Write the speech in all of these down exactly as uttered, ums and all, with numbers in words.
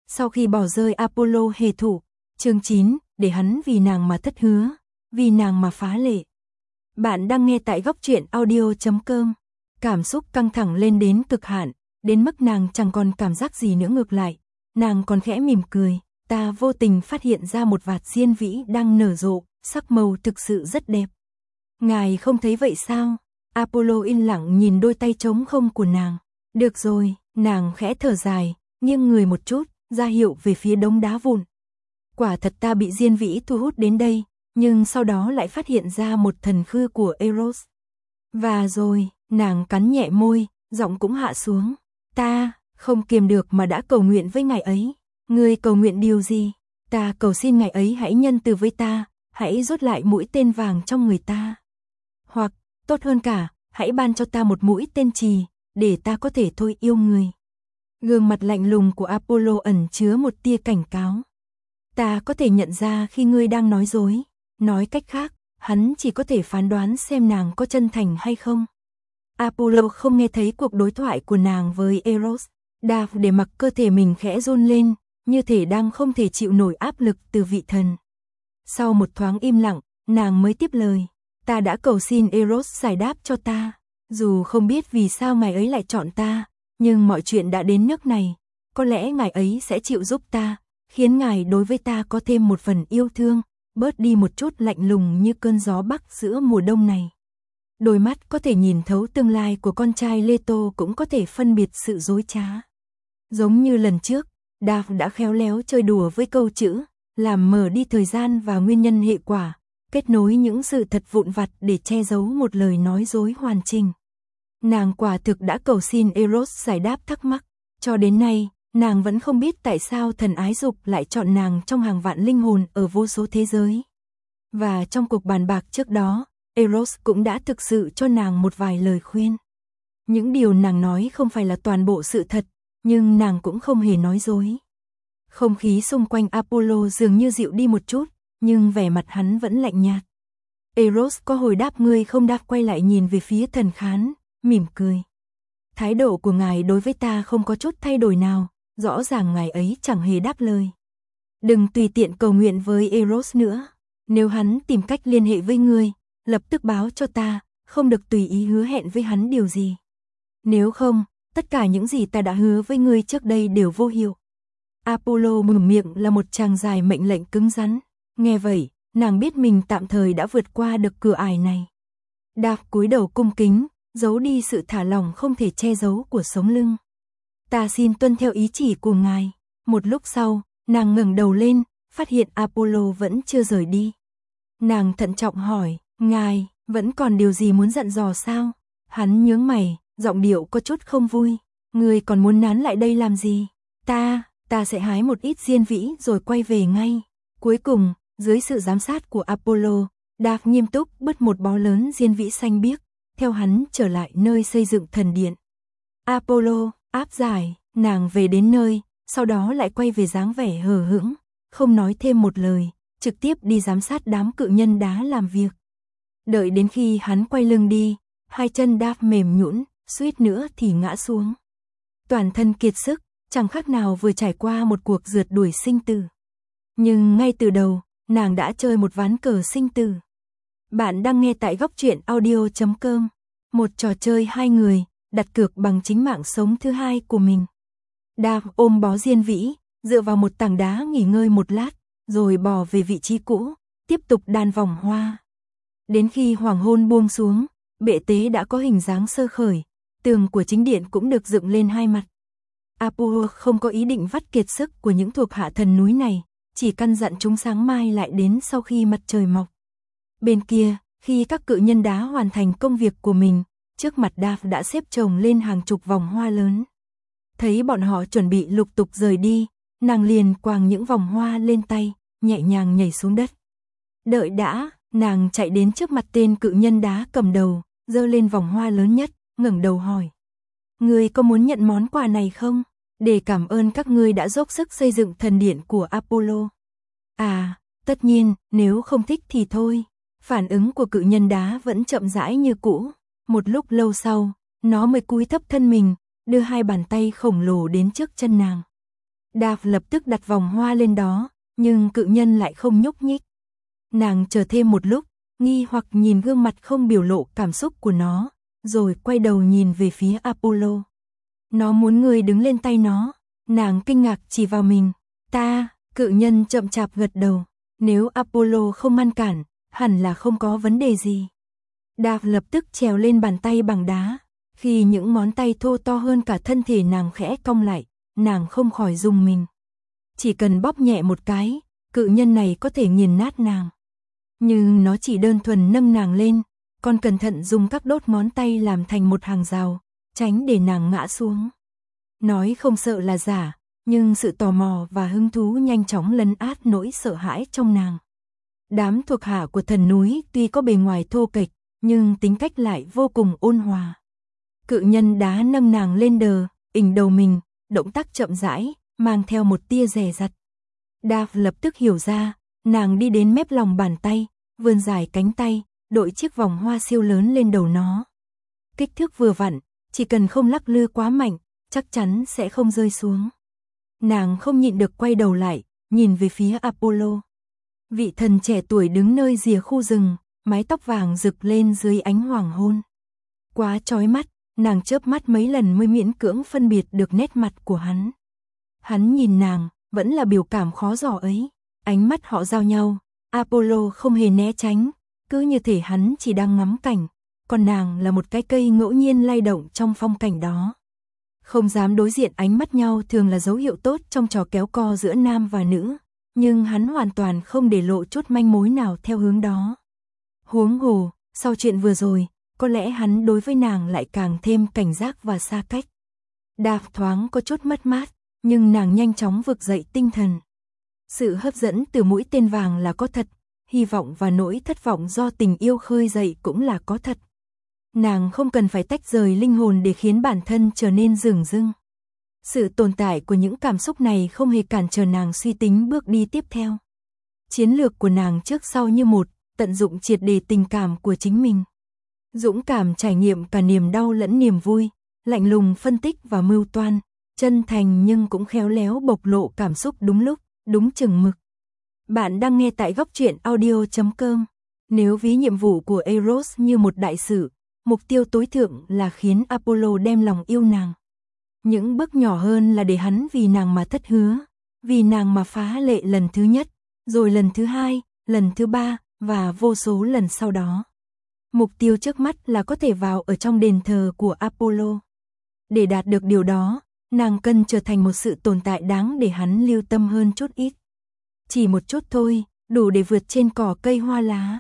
Sau khi bỏ rơi Apollo hề thủ, chương chín, để hắn vì nàng mà thất hứa, vì nàng mà phá lệ. Bạn đang nghe tại góc truyện audio chấm com. Cảm xúc căng thẳng lên đến cực hạn, đến mức nàng chẳng còn cảm giác gì nữa, ngược lại, nàng còn khẽ mỉm cười. Ta vô tình phát hiện ra một vạt diên vĩ đang nở rộ, sắc màu thực sự rất đẹp. Ngài không thấy vậy sao? Apollo yên lặng nhìn đôi tay trống không của nàng. Được rồi, nàng khẽ thở dài, nghiêng người một chút, ra hiệu về phía đống đá vụn. Quả thật ta bị diên vĩ thu hút đến đây, nhưng sau đó lại phát hiện ra một thần khư của Eros. Và rồi, nàng cắn nhẹ môi, giọng cũng hạ xuống. Ta, không kiềm được mà đã cầu nguyện với ngài ấy. Ngươi cầu nguyện điều gì? Ta cầu xin ngài ấy hãy nhân từ với ta, hãy rút lại mũi tên vàng trong người ta. Hoặc, tốt hơn cả, hãy ban cho ta một mũi tên chì, để ta có thể thôi yêu người. Gương mặt lạnh lùng của Apollo ẩn chứa một tia cảnh cáo. Ta có thể nhận ra khi ngươi đang nói dối. Nói cách khác, hắn chỉ có thể phán đoán xem nàng có chân thành hay không. Apollo không nghe thấy cuộc đối thoại của nàng với Eros. Đạp để mặc cơ thể mình khẽ run lên, như thể đang không thể chịu nổi áp lực từ vị thần. Sau một thoáng im lặng, nàng mới tiếp lời. Ta đã cầu xin Eros giải đáp cho ta. Dù không biết vì sao ngài ấy lại chọn ta, nhưng mọi chuyện đã đến nước này. Có lẽ ngài ấy sẽ chịu giúp ta, khiến ngài đối với ta có thêm một phần yêu thương, bớt đi một chút lạnh lùng như cơn gió bắc giữa mùa đông này. Đôi mắt có thể nhìn thấu tương lai của con trai Leto cũng có thể phân biệt sự dối trá. Giống như lần trước, Đạp đã khéo léo chơi đùa với câu chữ, làm mờ đi thời gian và nguyên nhân hệ quả, kết nối những sự thật vụn vặt để che giấu một lời nói dối hoàn chỉnh. Nàng quả thực đã cầu xin Eros giải đáp thắc mắc, cho đến nay, nàng vẫn không biết tại sao thần ái dục lại chọn nàng trong hàng vạn linh hồn ở vô số thế giới. Và trong cuộc bàn bạc trước đó, Eros cũng đã thực sự cho nàng một vài lời khuyên. Những điều nàng nói không phải là toàn bộ sự thật, nhưng nàng cũng không hề nói dối. Không khí xung quanh Apollo dường như dịu đi một chút, nhưng vẻ mặt hắn vẫn lạnh nhạt. Eros có hồi đáp ngươi không đáp, quay lại nhìn về phía thần khán, mỉm cười. Thái độ của ngài đối với ta không có chút thay đổi nào, rõ ràng ngài ấy chẳng hề đáp lời. Đừng tùy tiện cầu nguyện với Eros nữa. Nếu hắn tìm cách liên hệ với ngươi, lập tức báo cho ta, không được tùy ý hứa hẹn với hắn điều gì. Nếu không, tất cả những gì ta đã hứa với ngươi trước đây đều vô hiệu. Apollo mở miệng là một tràng dài mệnh lệnh cứng rắn. Nghe vậy, nàng biết mình tạm thời đã vượt qua được cửa ải này. Đạp cúi đầu cung kính, giấu đi sự thả lỏng không thể che giấu của sống lưng. Ta xin tuân theo ý chỉ của ngài. Một lúc sau, nàng ngẩng đầu lên, phát hiện Apollo vẫn chưa rời đi. Nàng thận trọng hỏi, ngài, vẫn còn điều gì muốn dặn dò sao? Hắn nhướng mày, giọng điệu có chút không vui. Ngươi còn muốn nán lại đây làm gì? Ta, ta sẽ hái một ít diên vĩ rồi quay về ngay. Cuối cùng, dưới sự giám sát của Apollo, Đạp nghiêm túc bứt một bó lớn diên vĩ xanh biếc, theo hắn trở lại nơi xây dựng thần điện. Apollo, áp giải, nàng về đến nơi, sau đó lại quay về dáng vẻ hờ hững, không nói thêm một lời, trực tiếp đi giám sát đám cự nhân đá làm việc. Đợi đến khi hắn quay lưng đi, hai chân Đạp mềm nhũn, suýt nữa thì ngã xuống. Toàn thân kiệt sức, chẳng khác nào vừa trải qua một cuộc rượt đuổi sinh tử. Nhưng ngay từ đầu, nàng đã chơi một ván cờ sinh tử. Bạn đang nghe tại góc truyện audio chấm com, một trò chơi hai người, đặt cược bằng chính mạng sống thứ hai của mình. Đạp ôm bó diên vĩ, dựa vào một tảng đá nghỉ ngơi một lát, rồi bò về vị trí cũ, tiếp tục đan vòng hoa. Đến khi hoàng hôn buông xuống, bệ tế đã có hình dáng sơ khởi, tường của chính điện cũng được dựng lên hai mặt. Apollo không có ý định vắt kiệt sức của những thuộc hạ thần núi này, chỉ căn dặn chúng sáng mai lại đến sau khi mặt trời mọc. Bên kia, khi các cự nhân đá hoàn thành công việc của mình, trước mặt Đạp đã xếp chồng lên hàng chục vòng hoa lớn. Thấy bọn họ chuẩn bị lục tục rời đi, nàng liền quàng những vòng hoa lên tay, nhẹ nhàng nhảy xuống đất. Đợi đã, nàng chạy đến trước mặt tên cự nhân đá cầm đầu, giơ lên vòng hoa lớn nhất, ngẩng đầu hỏi. Ngươi có muốn nhận món quà này không? Để cảm ơn các ngươi đã dốc sức xây dựng thần điện của Apollo. À, tất nhiên, nếu không thích thì thôi. Phản ứng của cự nhân đá vẫn chậm rãi như cũ. Một lúc lâu sau, nó mới cúi thấp thân mình, đưa hai bàn tay khổng lồ đến trước chân nàng. Dav lập tức đặt vòng hoa lên đó, nhưng cự nhân lại không nhúc nhích. Nàng chờ thêm một lúc, nghi hoặc nhìn gương mặt không biểu lộ cảm xúc của nó, rồi quay đầu nhìn về phía Apollo. Nó muốn người đứng lên tay nó, nàng kinh ngạc chỉ vào mình. Ta, cự nhân chậm chạp gật đầu, nếu Apollo không ngăn cản, hẳn là không có vấn đề gì. Dav lập tức trèo lên bàn tay bằng đá, khi những ngón tay thô to hơn cả thân thể nàng khẽ cong lại, nàng không khỏi rùng mình. Chỉ cần bóp nhẹ một cái, cự nhân này có thể nghiền nát nàng. Nhưng nó chỉ đơn thuần nâng nàng lên, còn cẩn thận dùng các đốt ngón tay làm thành một hàng rào, tránh để nàng ngã xuống. Nói không sợ là giả, nhưng sự tò mò và hứng thú nhanh chóng lấn át nỗi sợ hãi trong nàng. Đám thuộc hạ của thần núi tuy có bề ngoài thô kệch, nhưng tính cách lại vô cùng ôn hòa. Cự nhân đá nâng nàng lên đờ, ỉnh đầu mình, động tác chậm rãi, mang theo một tia dè dặt. Dav lập tức hiểu ra, nàng đi đến mép lòng bàn tay, vươn dài cánh tay, đội chiếc vòng hoa siêu lớn lên đầu nó. Kích thước vừa vặn, chỉ cần không lắc lư quá mạnh, chắc chắn sẽ không rơi xuống. Nàng không nhịn được quay đầu lại, nhìn về phía Apollo. Vị thần trẻ tuổi đứng nơi rìa khu rừng, mái tóc vàng rực lên dưới ánh hoàng hôn. Quá chói mắt, nàng chớp mắt mấy lần mới miễn cưỡng phân biệt được nét mặt của hắn. Hắn nhìn nàng, vẫn là biểu cảm khó dò ấy. Ánh mắt họ giao nhau, Apollo không hề né tránh, cứ như thể hắn chỉ đang ngắm cảnh, còn nàng là một cái cây ngẫu nhiên lay động trong phong cảnh đó. Không dám đối diện ánh mắt nhau thường là dấu hiệu tốt trong trò kéo co giữa nam và nữ, nhưng hắn hoàn toàn không để lộ chút manh mối nào theo hướng đó. Huống hồ, sau chuyện vừa rồi, có lẽ hắn đối với nàng lại càng thêm cảnh giác và xa cách. Dav thoáng có chút mất mát, nhưng nàng nhanh chóng vực dậy tinh thần. Sự hấp dẫn từ mũi tên vàng là có thật, hy vọng và nỗi thất vọng do tình yêu khơi dậy cũng là có thật. Nàng không cần phải tách rời linh hồn để khiến bản thân trở nên dửng dưng. Sự tồn tại của những cảm xúc này không hề cản trở nàng suy tính bước đi tiếp theo. Chiến lược của nàng trước sau như một, tận dụng triệt để tình cảm của chính mình. Dũng cảm trải nghiệm cả niềm đau lẫn niềm vui, lạnh lùng phân tích và mưu toan, chân thành nhưng cũng khéo léo bộc lộ cảm xúc đúng lúc, đúng chừng mực. Bạn đang nghe tại góc truyện audio chấm com. Nếu ví nhiệm vụ của Eros như một đại sự, mục tiêu tối thượng là khiến Apollo đem lòng yêu nàng. Những bước nhỏ hơn là để hắn vì nàng mà thất hứa, vì nàng mà phá lệ lần thứ nhất, rồi lần thứ hai, lần thứ ba, và vô số lần sau đó. Mục tiêu trước mắt là có thể vào ở trong đền thờ của Apollo. Để đạt được điều đó, nàng cần trở thành một sự tồn tại đáng để hắn lưu tâm hơn chút ít. Chỉ một chút thôi, đủ để vượt trên cỏ cây hoa lá.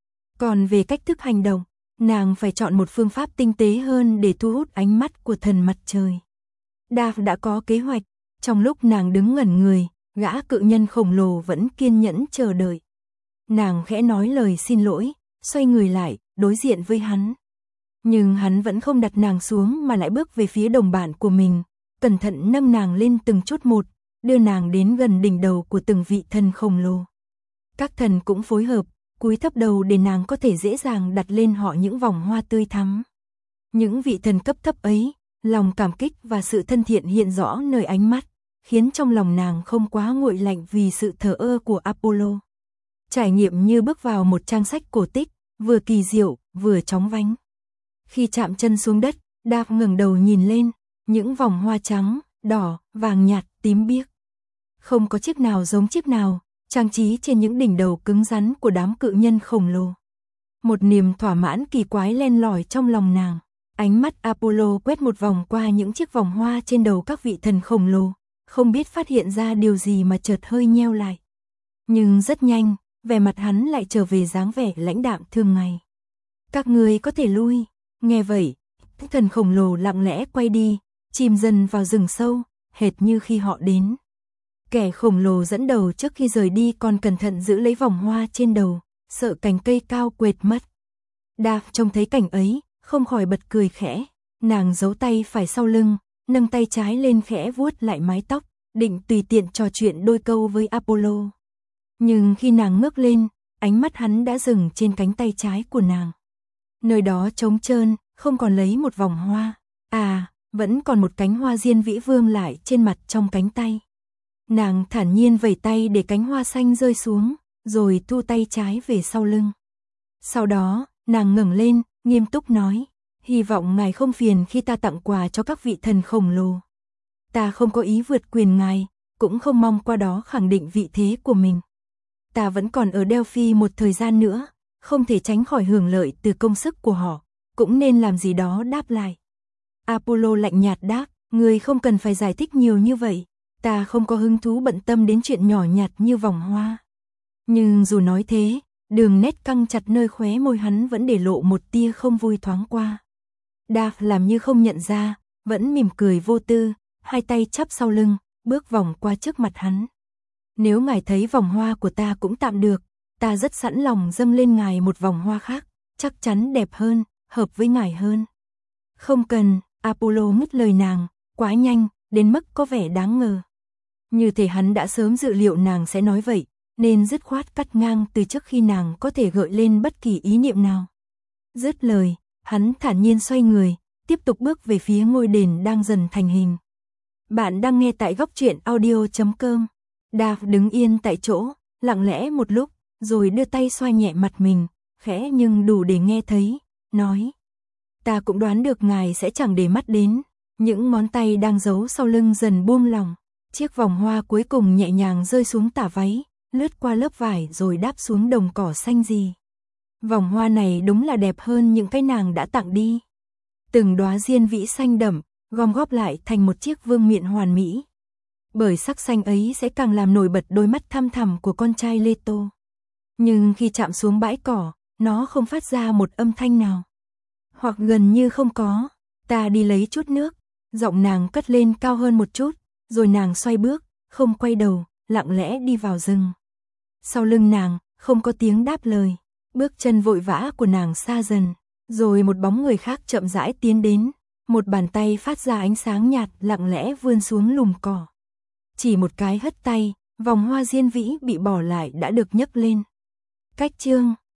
Còn về cách thức hành động, nàng phải chọn một phương pháp tinh tế hơn để thu hút ánh mắt của thần mặt trời. Dav đã có kế hoạch, trong lúc nàng đứng ngẩn người, gã cự nhân khổng lồ vẫn kiên nhẫn chờ đợi. Nàng khẽ nói lời xin lỗi, xoay người lại, đối diện với hắn. Nhưng hắn vẫn không đặt nàng xuống mà lại bước về phía đồng bạn của mình, cẩn thận nâng nàng lên từng chút một, đưa nàng đến gần đỉnh đầu của từng vị thần khổng lồ. Các thần cũng phối hợp, cúi thấp đầu để nàng có thể dễ dàng đặt lên họ những vòng hoa tươi thắm. Những vị thần cấp thấp ấy, lòng cảm kích và sự thân thiện hiện rõ nơi ánh mắt, khiến trong lòng nàng không quá nguội lạnh vì sự thờ ơ của Apollo. Trải nghiệm như bước vào một trang sách cổ tích, vừa kỳ diệu, vừa chóng vánh. Khi chạm chân xuống đất, Dav ngẩng đầu nhìn lên, những vòng hoa trắng, đỏ, vàng nhạt, tím biếc. Không có chiếc nào giống chiếc nào, trang trí trên những đỉnh đầu cứng rắn của đám cự nhân khổng lồ. Một niềm thỏa mãn kỳ quái len lỏi trong lòng nàng. Ánh mắt Apollo quét một vòng qua những chiếc vòng hoa trên đầu các vị thần khổng lồ, không biết phát hiện ra điều gì mà chợt hơi nheo lại. Nhưng rất nhanh, vẻ mặt hắn lại trở về dáng vẻ lãnh đạm thường ngày. Các ngươi có thể lui. Nghe vậy, thần khổng lồ lặng lẽ quay đi, chìm dần vào rừng sâu, hệt như khi họ đến. Kẻ khổng lồ dẫn đầu trước khi rời đi còn cẩn thận giữ lấy vòng hoa trên đầu, sợ cành cây cao quệt mất. Dav trông thấy cảnh ấy, không khỏi bật cười khẽ, nàng giấu tay phải sau lưng, nâng tay trái lên khẽ vuốt lại mái tóc, định tùy tiện trò chuyện đôi câu với Apollo. Nhưng khi nàng ngước lên, ánh mắt hắn đã dừng trên cánh tay trái của nàng. Nơi đó trống trơn, không còn lấy một vòng hoa, à, vẫn còn một cánh hoa diên vĩ vương lại trên mặt trong cánh tay. Nàng thản nhiên vẩy tay để cánh hoa xanh rơi xuống, rồi thu tay trái về sau lưng. Sau đó, nàng ngẩng lên, nghiêm túc nói, hy vọng ngài không phiền khi ta tặng quà cho các vị thần khổng lồ. Ta không có ý vượt quyền ngài, cũng không mong qua đó khẳng định vị thế của mình. Ta vẫn còn ở Delphi một thời gian nữa, không thể tránh khỏi hưởng lợi từ công sức của họ, cũng nên làm gì đó đáp lại. Apollo lạnh nhạt đáp, ngươi không cần phải giải thích nhiều như vậy, ta không có hứng thú bận tâm đến chuyện nhỏ nhặt như vòng hoa. Nhưng dù nói thế, đường nét căng chặt nơi khóe môi hắn vẫn để lộ một tia không vui thoáng qua. Dave làm như không nhận ra, vẫn mỉm cười vô tư, hai tay chắp sau lưng, bước vòng qua trước mặt hắn. Nếu ngài thấy vòng hoa của ta cũng tạm được, ta rất sẵn lòng dâng lên ngài một vòng hoa khác, chắc chắn đẹp hơn, hợp với ngài hơn. Không cần, Apollo ngắt lời nàng, quá nhanh, đến mức có vẻ đáng ngờ. Như thể hắn đã sớm dự liệu nàng sẽ nói vậy, nên dứt khoát cắt ngang từ trước khi nàng có thể gợi lên bất kỳ ý niệm nào. Dứt lời, hắn thản nhiên xoay người, tiếp tục bước về phía ngôi đền đang dần thành hình. Bạn đang nghe tại góc truyện audio chấm com. Dave đứng yên tại chỗ, lặng lẽ một lúc, rồi đưa tay xoa nhẹ mặt mình, khẽ nhưng đủ để nghe thấy, nói. Ta cũng đoán được ngài sẽ chẳng để mắt đến. Những ngón tay đang giấu sau lưng dần buông lỏng, chiếc vòng hoa cuối cùng nhẹ nhàng rơi xuống tả váy, lướt qua lớp vải rồi đáp xuống đồng cỏ xanh gì. Vòng hoa này đúng là đẹp hơn những cái nàng đã tặng đi. Từng đóa diên vĩ xanh đậm, gom góp lại thành một chiếc vương miện hoàn mỹ. Bởi sắc xanh ấy sẽ càng làm nổi bật đôi mắt thăm thẳm của con trai Leto. Nhưng khi chạm xuống bãi cỏ, nó không phát ra một âm thanh nào. Hoặc gần như không có. Ta đi lấy chút nước. Giọng nàng cất lên cao hơn một chút, rồi nàng xoay bước, không quay đầu, lặng lẽ đi vào rừng. Sau lưng nàng, không có tiếng đáp lời. Bước chân vội vã của nàng xa dần, rồi một bóng người khác chậm rãi tiến đến. Một bàn tay phát ra ánh sáng nhạt lặng lẽ vươn xuống lùm cỏ. Chỉ một cái hất tay, vòng hoa diên vĩ bị bỏ lại đã được nhấc lên. Cách chương